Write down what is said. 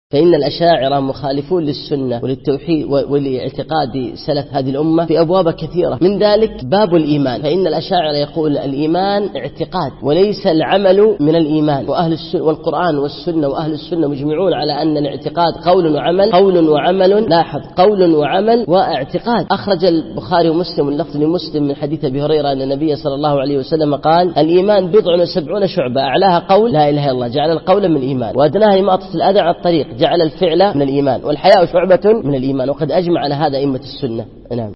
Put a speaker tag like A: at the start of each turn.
A: فإن الأشاعرة مخالفون للسنة وللتوحيد ولاعتقاد سلف هذه الأمة في أبواب كثيرة، من ذلك باب الإيمان. فإن الأشاعرة يقول الإيمان اعتقاد وليس العمل من الإيمان، وأهل السنة والقرآن والسنة وأهل السنة مجمعون على أن الاعتقاد قول وعمل، قول وعمل، لاحظ قول وعمل واعتقاد. أخرج البخاري ومسلم واللفظ لمسلم من حديث أبي هريرة أن النبي صلى الله عليه وسلم قال الإيمان 70 شعبة، أعلاها قول لا إله إلا الله، جعل القول من الإيمان، وأدناها إماطة الأذى عن الطريق، جعل الفعل من الإيمان، والحياء شعبة من الإيمان. وقد أجمع على هذا أئمة السنة. نعم.